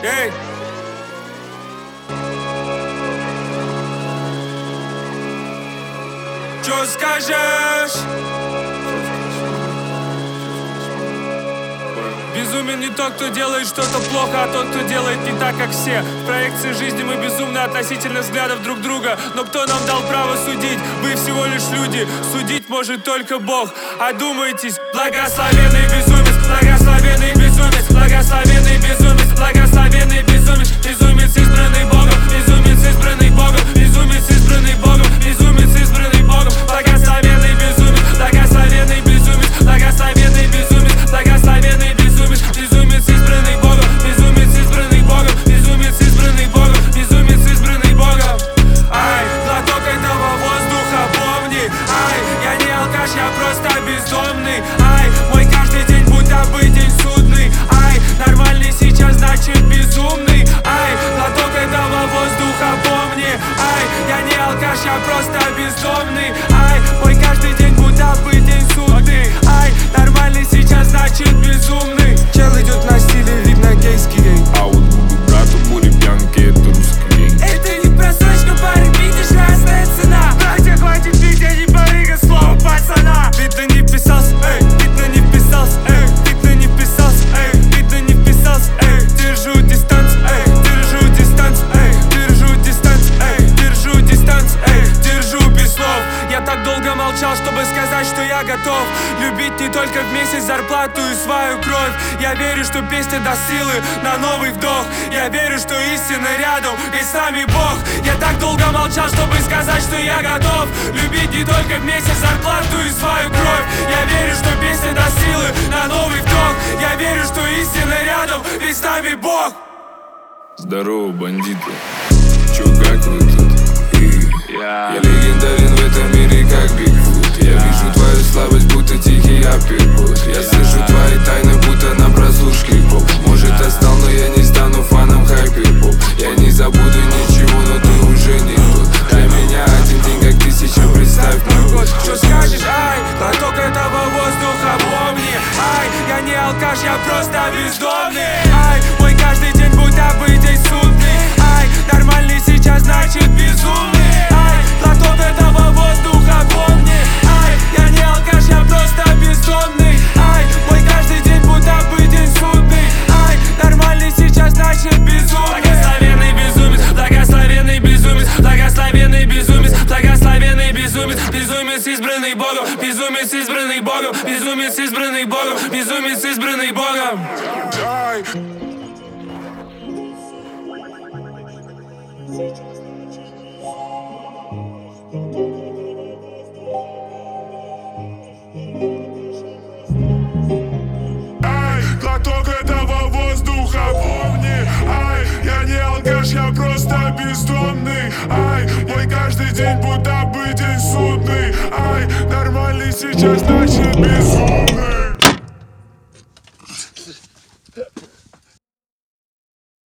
Эй! Чё скажешь? Безумен не тот, кто делает что-то плохо, а тот, кто делает не так, как все. В проекции жизни мы безумны относительно взглядов друг друга. Но кто нам дал право судить? Вы всего лишь люди, судить может только Бог. Одумайтесь, благословенный безумец, благословенный безумец, благословенный безумец, благословенный безумец, безумец избранный Богом, безумец избранный Богом, безумец избранный Богом, безумец избранный Богом, благословенный безумец, благословенный безумец, благословенный безумец, благословенный безумец, безумец избранный Богом, безумец избранный Богом, безумец избранный Богом, безумец избранный Богом. Ай, глоток этого воздуха, помни, ай, я не алкаш, я просто бездомный, ай, мой каждый день будто бы день судный, ай, нормальный сейчас значит безумный, ай, глоток этого воздуха, помни, ай, я не алкаш, я просто бездомный, ай, мой каждый день будто бы день судный, ай, нормальный сейчас значит безумный. Чел идет на стиле, видно гейский гей. А вот губы брату были пьянки, это русский гей. Это не просрочка, парень, видишь, разная цена. Братья, хватит пить, я не барыга, слово пацана. Видно не вписался, эй, видно не вписался, эй, видно не вписался, эй, видно не вписался, эй. Держу дистанцию, эй, держу дистанцию, эй, держу дистанцию, эй, держу дистанцию, эй, держу без слов. Я так долго молчал, чтобы сказать, что я готов любить не только в месяц зарплату и свою кровь. Я верю, что песня даст силы на новый вдох. Я верю, что истина рядом, и с нами Бог. Я так долго молчал, чтобы сказать, что я готов любить не только в месяц зарплату и свою кровь. Я верю, что песня даст силы на новый вдох. Я верю, что истина рядом, и с нами Бог. Здорово, бандиты. Чё, как вы тут? Я легендарен в этом мире, как Бигфут. Я вижу твою слабость, будто тихий апперкот. Я слышу твои тайны, будто на прослушке поп. Может, я стал, но я не стану фаном хайпер-поп. Я не забуду ничего, но ты уже не тот. Для меня один день как тысяча, представь мой год. Что скажешь, ай, глоток этого воздуха, помни, ай, я не алкаш, я просто бездомный, ай, мой каждый день будто бы день судный, ай, нормальный сейчас значит безумный, ай, глоток этого воздуха, помни, ай, я не алкаш, я просто бездомный, ай, мой каждый день будто бы день судный, ай, нормальный сейчас значит безумный. Благословенный безумец, благословенный безумец, благословенный безумец, благословенный безумец, безумец избранный Богом, безумец избранный Богом, безумец избранный Богом, безумец избранный Богом. Ай, глоток этого воздуха, помни, ай, я не алкаш, я просто бездомный, ай, мой каждый день будто бы день судный, ай, нормальный сейчас значит безумный.